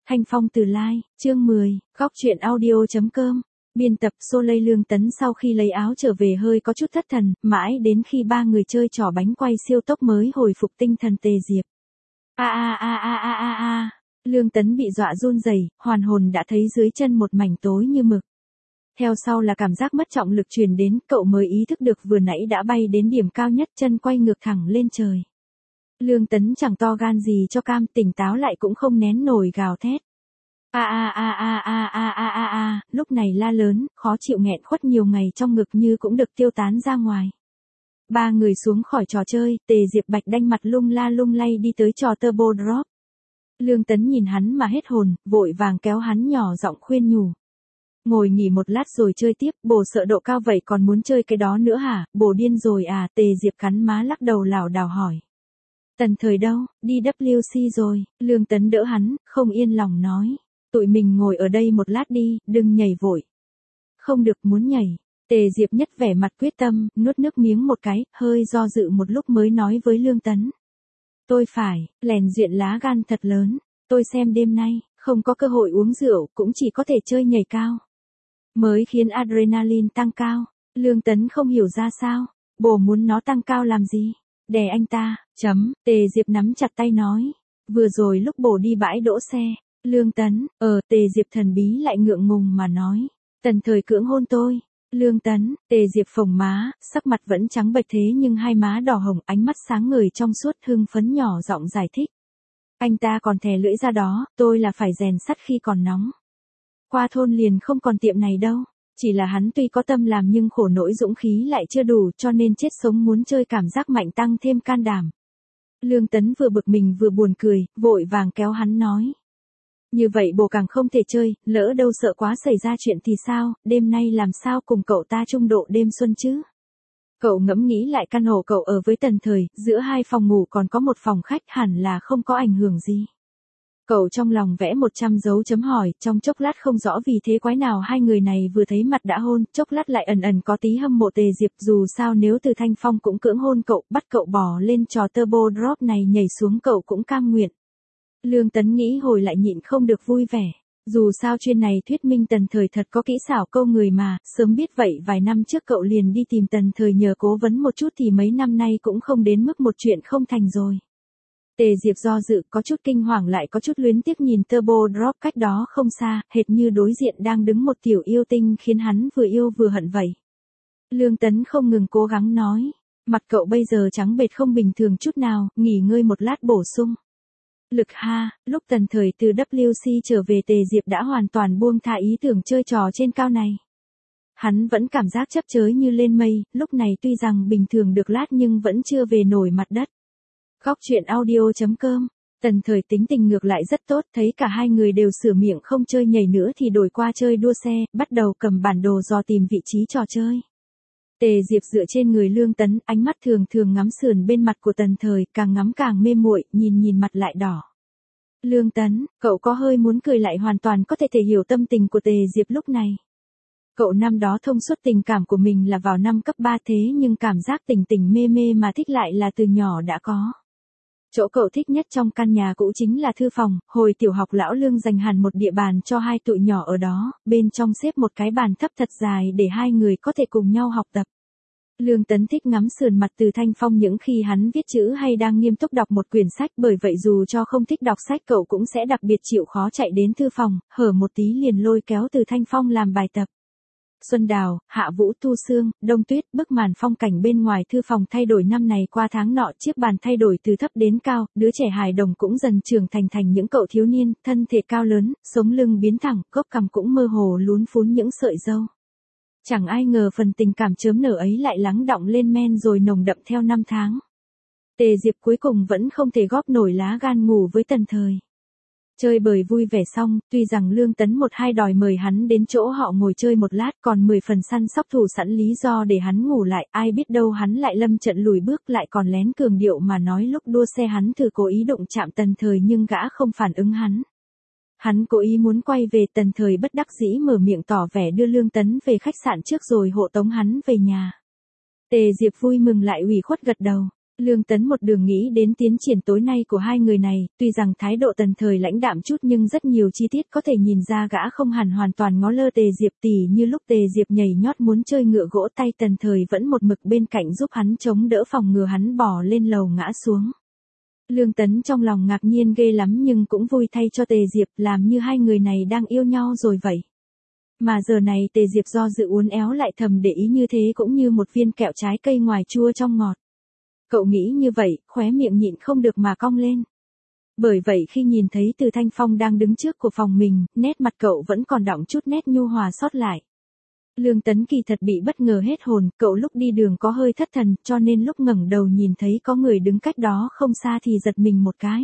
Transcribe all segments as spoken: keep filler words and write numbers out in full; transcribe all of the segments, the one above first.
Thanh phong từ lai, chương mười, góc truyện audio chấm com. Biên tập Soleil. Lương Tấn sau khi lấy áo trở về hơi có chút thất thần, mãi đến khi ba người chơi trò bánh quay siêu tốc mới hồi phục tinh thần. Tề Diệp. A a a a a a a. Lương Tấn bị dọa run rẩy, hoàn hồn đã thấy dưới chân một mảnh tối như mực. Theo sau là cảm giác mất trọng lực truyền đến, cậu mới ý thức được vừa nãy đã bay đến điểm cao nhất, chân quay ngược thẳng lên trời. Lương Tấn chẳng to gan gì cho cam, tỉnh táo lại cũng không nén nổi gào thét. A a a a a a a a a, lúc này la lớn, khó chịu nghẹn khuất nhiều ngày trong ngực như cũng được tiêu tán ra ngoài. Ba người xuống khỏi trò chơi, Tề Diệp Bạch đanh mặt lung la lung lay đi tới trò Turbo Drop. Lương Tấn nhìn hắn mà hết hồn, vội vàng kéo hắn nhỏ giọng khuyên nhủ. Ngồi nghỉ một lát rồi chơi tiếp, bồ sợ độ cao vậy còn muốn chơi cái đó nữa hả, bồ điên rồi à? Tề Diệp cắn má lắc đầu lảo đảo hỏi. Tần Thời đâu, đi W C rồi. Lương Tấn đỡ hắn, không yên lòng nói. Tụi mình ngồi ở đây một lát đi, đừng nhảy vội. Không được, muốn nhảy. Tề Diệp nhất vẻ mặt quyết tâm, nuốt nước miếng một cái, hơi do dự một lúc mới nói với Lương Tấn. Tôi phải, lèn duyện lá gan thật lớn. Tôi xem đêm nay, không có cơ hội uống rượu, cũng chỉ có thể chơi nhảy cao. Mới khiến adrenaline tăng cao. Lương Tấn không hiểu ra sao. Bồ muốn nó tăng cao làm gì? Đè anh ta, chấm. Tề Diệp nắm chặt tay nói. Vừa rồi lúc bồ đi bãi đỗ xe. Lương Tấn, ờ, Tề Diệp thần bí lại ngượng ngùng mà nói. Tần Thời cưỡng hôn tôi. Lương Tấn, Tề Diệp phồng má, sắc mặt vẫn trắng bệch thế nhưng hai má đỏ hồng, ánh mắt sáng ngời trong suốt, hưng phấn nhỏ giọng giải thích. Anh ta còn thè lưỡi ra đó, tôi là phải rèn sắt khi còn nóng. Qua thôn liền không còn tiệm này đâu. Chỉ là hắn tuy có tâm làm nhưng khổ nỗi dũng khí lại chưa đủ, cho nên chết sống muốn chơi cảm giác mạnh tăng thêm can đảm. Lương Tấn vừa bực mình vừa buồn cười, vội vàng kéo hắn nói. Như vậy bồ càng không thể chơi, lỡ đâu sợ quá xảy ra chuyện thì sao, đêm nay làm sao cùng cậu ta chung độ đêm xuân chứ? Cậu ngẫm nghĩ lại căn hộ cậu ở với Tần Thời, giữa hai phòng ngủ còn có một phòng khách, hẳn là không có ảnh hưởng gì. Cậu trong lòng vẽ một trăm dấu chấm hỏi, trong chốc lát không rõ vì thế quái nào hai người này vừa thấy mặt đã hôn, chốc lát lại ẩn ẩn có tí hâm mộ Tề Diệp, dù sao nếu Từ Thanh Phong cũng cưỡng hôn cậu, bắt cậu bò lên trò Turbo Drop này nhảy xuống cậu cũng cam nguyện. Lương Tấn nghĩ hồi lại nhịn không được vui vẻ, dù sao chuyên này thuyết minh Tần Thời thật có kỹ xảo câu người mà, sớm biết vậy vài năm trước cậu liền đi tìm Tần Thời nhờ cố vấn một chút thì mấy năm nay cũng không đến mức một chuyện không thành rồi. Tề Diệp do dự, có chút kinh hoàng lại có chút luyến tiếc nhìn Turbo Drop cách đó không xa, hệt như đối diện đang đứng một tiểu yêu tinh khiến hắn vừa yêu vừa hận vậy. Lương Tấn không ngừng cố gắng nói, mặt cậu bây giờ trắng bệch không bình thường chút nào, nghỉ ngơi một lát bổ sung. Lực ha, lúc Tần Thời từ W C trở về Tề Diệp đã hoàn toàn buông tha ý tưởng chơi trò trên cao này. Hắn vẫn cảm giác chấp chới như lên mây, lúc này tuy rằng bình thường được lát nhưng vẫn chưa về nổi mặt đất. Góc truyện audio chấm com. Tần Thời tính tình ngược lại rất tốt, thấy cả hai người đều sửa miệng không chơi nhảy nữa thì đổi qua chơi đua xe, bắt đầu cầm bản đồ dò tìm vị trí trò chơi. Tề Diệp dựa trên người Lương Tấn, ánh mắt thường thường ngắm sườn bên mặt của Tần Thời, càng ngắm càng mê muội, nhìn nhìn mặt lại đỏ. Lương Tấn, cậu có hơi muốn cười lại hoàn toàn có thể thể hiểu tâm tình của Tề Diệp lúc này. Cậu năm đó thông suốt tình cảm của mình là vào năm cấp ba thế nhưng cảm giác tình tình mê mê mà thích lại là từ nhỏ đã có. Chỗ cậu thích nhất trong căn nhà cũ chính là thư phòng, hồi tiểu học lão Lương dành hẳn một địa bàn cho hai tụi nhỏ ở đó, bên trong xếp một cái bàn thấp thật dài để hai người có thể cùng nhau học tập. Lương Tấn thích ngắm sườn mặt Từ Thanh Phong những khi hắn viết chữ hay đang nghiêm túc đọc một quyển sách, bởi vậy dù cho không thích đọc sách cậu cũng sẽ đặc biệt chịu khó chạy đến thư phòng, hở một tí liền lôi kéo Từ Thanh Phong làm bài tập. Xuân đào, hạ vũ, thu sương, đông tuyết, bức màn phong cảnh bên ngoài thư phòng thay đổi năm này qua tháng nọ, chiếc bàn thay đổi từ thấp đến cao, đứa trẻ hài đồng cũng dần trưởng thành thành những cậu thiếu niên, thân thể cao lớn, sống lưng biến thẳng, gốc cằm cũng mơ hồ lún phún những sợi râu. Chẳng ai ngờ phần tình cảm chớm nở ấy lại lắng đọng lên men rồi nồng đậm theo năm tháng. Tề Diệp cuối cùng vẫn không thể góp nổi lá gan ngủ với Tần Thời. Chơi bời vui vẻ xong, tuy rằng Lương Tấn một hai đòi mời hắn đến chỗ họ ngồi chơi một lát, còn mười phần săn sóc thủ sẵn lý do để hắn ngủ lại, ai biết đâu hắn lại lâm trận lùi bước lại còn lén cường điệu mà nói lúc đua xe hắn thử cố ý đụng chạm Tần Thời nhưng gã không phản ứng hắn. Hắn cố ý muốn quay về, Tần Thời bất đắc dĩ mở miệng tỏ vẻ đưa Lương Tấn về khách sạn trước rồi hộ tống hắn về nhà. Tề Diệp vui mừng lại ủy khuất gật đầu. Lương Tấn một đường nghĩ đến tiến triển tối nay của hai người này, tuy rằng thái độ Tần Thời lãnh đạm chút nhưng rất nhiều chi tiết có thể nhìn ra gã không hẳn hoàn toàn ngó lơ Tề Diệp tỉ như lúc Tề Diệp nhảy nhót muốn chơi ngựa gỗ tay Tần Thời vẫn một mực bên cạnh giúp hắn chống đỡ phòng ngừa hắn bỏ lên lầu ngã xuống. Lương Tấn trong lòng ngạc nhiên ghê lắm nhưng cũng vui thay cho Tề Diệp làm như hai người này đang yêu nhau rồi vậy. Mà giờ này Tề Diệp do dự uốn éo lại thầm để ý như thế cũng như một viên kẹo trái cây ngoài chua trong ngọt. Cậu nghĩ như vậy, khóe miệng nhịn không được mà cong lên. Bởi vậy khi nhìn thấy Từ Thanh Phong đang đứng trước của phòng mình, nét mặt cậu vẫn còn đọng chút nét nhu hòa sót lại. Lương Tấn kỳ thật bị bất ngờ hết hồn, cậu lúc đi đường có hơi thất thần, cho nên lúc ngẩng đầu nhìn thấy có người đứng cách đó không xa thì giật mình một cái.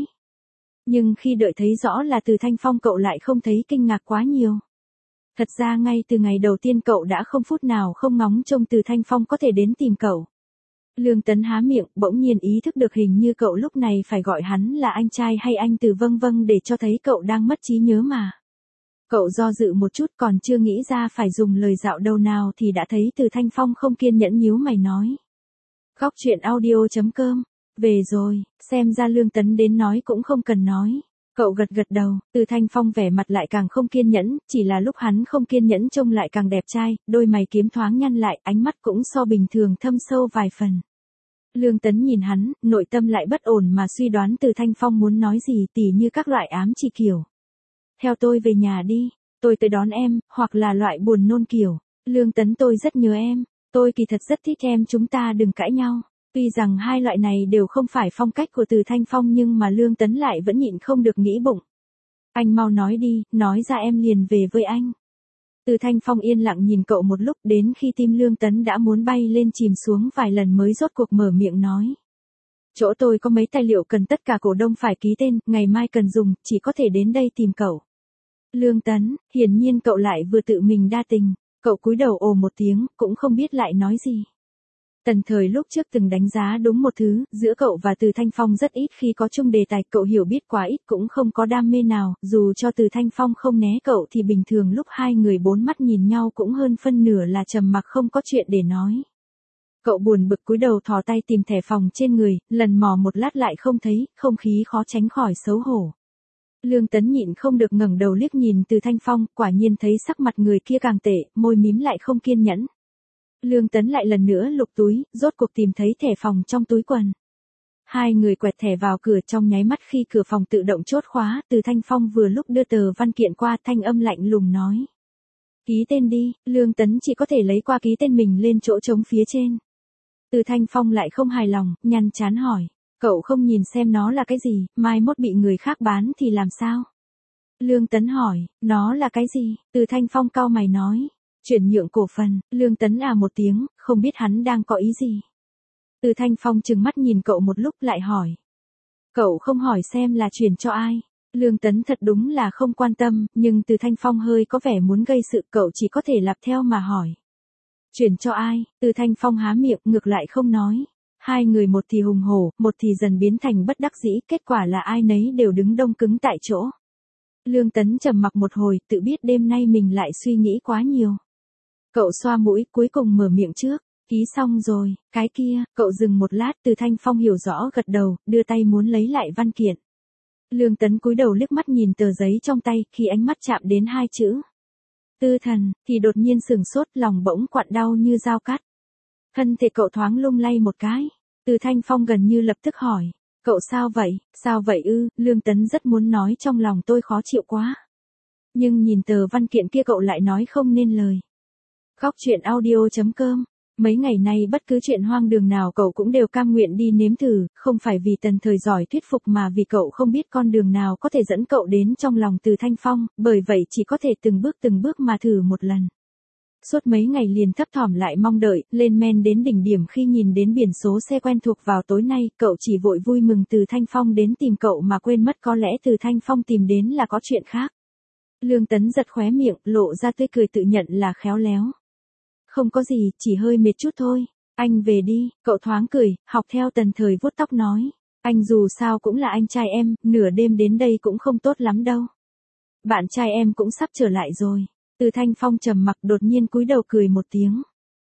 Nhưng khi đợi thấy rõ là Từ Thanh Phong cậu lại không thấy kinh ngạc quá nhiều. Thật ra ngay từ ngày đầu tiên cậu đã không phút nào không ngóng trông Từ Thanh Phong có thể đến tìm cậu. Lương Tấn há miệng, bỗng nhiên ý thức được hình như cậu lúc này phải gọi hắn là anh trai hay anh Từ vâng vâng để cho thấy cậu đang mất trí nhớ mà. Cậu do dự một chút còn chưa nghĩ ra phải dùng lời dạo đầu nào thì đã thấy Từ Thanh Phong không kiên nhẫn nhíu mày nói. Góc truyện audio chấm com, về rồi, xem ra Lương Tấn đến nói cũng không cần nói. Cậu gật gật đầu, Từ Thanh Phong vẻ mặt lại càng không kiên nhẫn, chỉ là lúc hắn không kiên nhẫn trông lại càng đẹp trai, đôi mày kiếm thoáng nhăn lại, ánh mắt cũng so bình thường thâm sâu vài phần. Lương Tấn nhìn hắn, nội tâm lại bất ổn mà suy đoán Từ Thanh Phong muốn nói gì tỉ như các loại ám chỉ kiểu. Theo tôi về nhà đi, tôi tới đón em, hoặc là loại buồn nôn kiểu. Lương Tấn tôi rất nhớ em, tôi kỳ thật rất thích em chúng ta đừng cãi nhau. Tuy rằng hai loại này đều không phải phong cách của Từ Thanh Phong nhưng mà Lương Tấn lại vẫn nhịn không được nghĩ bụng. Anh mau nói đi, nói ra em liền về với anh. Từ Thanh Phong yên lặng nhìn cậu một lúc đến khi tim Lương Tấn đã muốn bay lên chìm xuống vài lần mới rốt cuộc mở miệng nói. Chỗ tôi có mấy tài liệu cần tất cả cổ đông phải ký tên, ngày mai cần dùng, chỉ có thể đến đây tìm cậu. Lương Tấn, hiển nhiên cậu lại vừa tự mình đa tình, cậu cúi đầu ồ một tiếng, cũng không biết lại nói gì. Tần Thời lúc trước từng đánh giá đúng một thứ, giữa cậu và Từ Thanh Phong rất ít khi có chung đề tài, cậu hiểu biết quá ít cũng không có đam mê nào, dù cho Từ Thanh Phong không né cậu thì bình thường lúc hai người bốn mắt nhìn nhau cũng hơn phân nửa là trầm mặc không có chuyện để nói. Cậu buồn bực cúi đầu thò tay tìm thẻ phòng trên người, lần mò một lát lại không thấy, không khí khó tránh khỏi xấu hổ. Lương Tấn nhịn không được ngẩng đầu liếc nhìn Từ Thanh Phong, quả nhiên thấy sắc mặt người kia càng tệ, môi mím lại không kiên nhẫn. Lương Tấn lại lần nữa lục túi, rốt cuộc tìm thấy thẻ phòng trong túi quần. Hai người quẹt thẻ vào cửa trong nháy mắt khi cửa phòng tự động chốt khóa, Từ Thanh Phong vừa lúc đưa tờ văn kiện qua thanh âm lạnh lùng nói. Ký tên đi, Lương Tấn chỉ có thể lấy qua ký tên mình lên chỗ trống phía trên. Từ Thanh Phong lại không hài lòng, nhăn chán hỏi. Cậu không nhìn xem nó là cái gì, mai mốt bị người khác bán thì làm sao? Lương Tấn hỏi, nó là cái gì? Từ Thanh Phong cau mày nói. Chuyển nhượng cổ phần, Lương Tấn à một tiếng, không biết hắn đang có ý gì. Từ Thanh Phong trừng mắt nhìn cậu một lúc lại hỏi. Cậu không hỏi xem là chuyển cho ai. Lương Tấn thật đúng là không quan tâm, nhưng Từ Thanh Phong hơi có vẻ muốn gây sự, cậu chỉ có thể lặp theo mà hỏi. Chuyển cho ai? Từ Thanh Phong há miệng, ngược lại không nói. Hai người một thì hùng hổ, một thì dần biến thành bất đắc dĩ, kết quả là ai nấy đều đứng đông cứng tại chỗ. Lương Tấn trầm mặc một hồi, tự biết đêm nay mình lại suy nghĩ quá nhiều. Cậu xoa mũi, cuối cùng mở miệng trước. Ký xong rồi, cái kia, cậu dừng một lát, Từ Thanh Phong hiểu rõ gật đầu, đưa tay muốn lấy lại văn kiện. Lương Tấn cúi đầu liếc mắt nhìn tờ giấy trong tay, khi ánh mắt chạm đến hai chữ. Tư thần, thì đột nhiên sửng sốt, lòng bỗng quặn đau như dao cắt. Thân thể cậu thoáng lung lay một cái. Từ Thanh Phong gần như lập tức hỏi. Cậu sao vậy, sao vậy ư, Lương Tấn rất muốn nói trong lòng tôi khó chịu quá. Nhưng nhìn tờ văn kiện kia cậu lại nói không nên lời. Góc truyện audio chấm com. Mấy ngày nay bất cứ chuyện hoang đường nào cậu cũng đều cam nguyện đi nếm thử, không phải vì Tần Thời giỏi thuyết phục mà vì cậu không biết con đường nào có thể dẫn cậu đến trong lòng Từ Thanh Phong, bởi vậy chỉ có thể từng bước từng bước mà thử một lần. Suốt mấy ngày liền thấp thỏm lại mong đợi, lên men đến đỉnh điểm khi nhìn đến biển số xe quen thuộc vào tối nay, cậu chỉ vội vui mừng Từ Thanh Phong đến tìm cậu mà quên mất có lẽ Từ Thanh Phong tìm đến là có chuyện khác. Lương Tấn giật khóe miệng, lộ ra tươi cười tự nhận là khéo léo. Không có gì, chỉ hơi mệt chút thôi. Anh về đi, cậu thoáng cười, học theo Tần Thời vuốt tóc nói. Anh dù sao cũng là anh trai em, nửa đêm đến đây cũng không tốt lắm đâu. Bạn trai em cũng sắp trở lại rồi. Từ Thanh Phong trầm mặc đột nhiên cúi đầu cười một tiếng.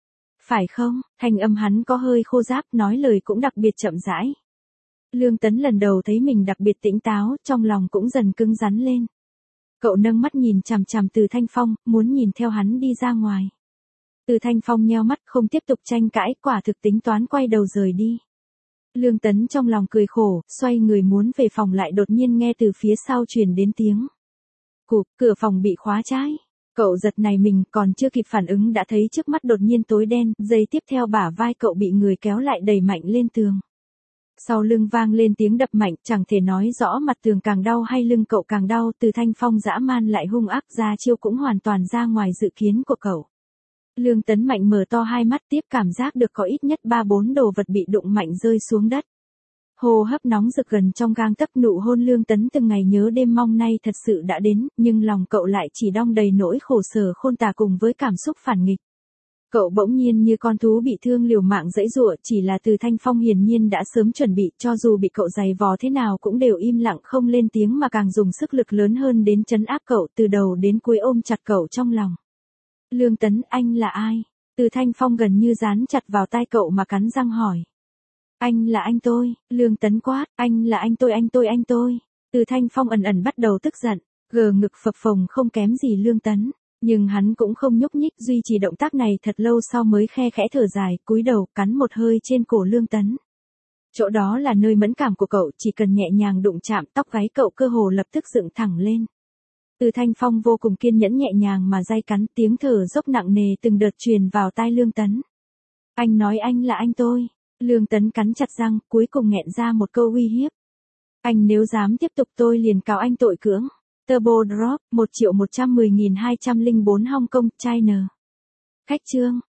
Phải không? Thanh âm hắn có hơi khô ráp, nói lời cũng đặc biệt chậm rãi. Lương Tấn lần đầu thấy mình đặc biệt tỉnh táo, trong lòng cũng dần cứng rắn lên. Cậu nâng mắt nhìn chằm chằm Từ Thanh Phong, muốn nhìn theo hắn đi ra ngoài. Từ Thanh Phong nheo mắt không tiếp tục tranh cãi, quả thực tính toán quay đầu rời đi. Lương Tấn trong lòng cười khổ, xoay người muốn về phòng lại đột nhiên nghe từ phía sau truyền đến tiếng. Cụp, cửa phòng bị khóa trái. Cậu giật nảy mình, còn chưa kịp phản ứng đã thấy trước mắt đột nhiên tối đen, giây tiếp theo bả vai cậu bị người kéo lại đẩy mạnh lên tường. Sau lưng vang lên tiếng đập mạnh, chẳng thể nói rõ mặt tường càng đau hay lưng cậu càng đau, Từ Thanh Phong dã man lại hung ác, ra chiêu cũng hoàn toàn ra ngoài dự kiến của cậu. Lương Tấn Mạnh mở to hai mắt, tiếp cảm giác được có ít nhất ba bốn đồ vật bị đụng mạnh rơi xuống đất. Hô hấp nóng rực gần trong gang tấc, nụ hôn Lương Tấn từng ngày nhớ đêm mong nay thật sự đã đến, nhưng lòng cậu lại chỉ đong đầy nỗi khổ sở khôn tả cùng với cảm xúc phản nghịch. Cậu bỗng nhiên như con thú bị thương liều mạng giãy giụa, chỉ là Từ Thanh Phong hiển nhiên đã sớm chuẩn bị, cho dù bị cậu giày vò thế nào cũng đều im lặng không lên tiếng mà càng dùng sức lực lớn hơn đến trấn áp cậu, từ đầu đến cuối ôm chặt cậu trong lòng. Lương Tấn, anh là ai? Từ Thanh Phong gần như dán chặt vào tai cậu mà cắn răng hỏi. Anh là anh tôi, Lương Tấn quát, anh là anh tôi anh tôi anh tôi. Từ Thanh Phong ẩn ẩn bắt đầu tức giận, gờ ngực phập phồng không kém gì Lương Tấn. Nhưng hắn cũng không nhúc nhích, duy trì động tác này thật lâu sau mới khe khẽ thở dài, cúi đầu, cắn một hơi trên cổ Lương Tấn. Chỗ đó là nơi mẫn cảm của cậu, chỉ cần nhẹ nhàng đụng chạm, tóc gáy cậu cơ hồ lập tức dựng thẳng lên. Từ Thanh Phong vô cùng kiên nhẫn nhẹ nhàng mà day cắn, tiếng thở dốc nặng nề từng đợt truyền vào tai Lương Tấn. Anh nói anh là anh tôi. Lương Tấn cắn chặt răng, cuối cùng nghẹn ra một câu uy hiếp. Anh nếu dám tiếp tục tôi liền cáo anh tội cưỡng. Turbo Drop, một triệu một trăm mười nghìn hai trăm lẻ bốn Hong Kong, China. Khách chương.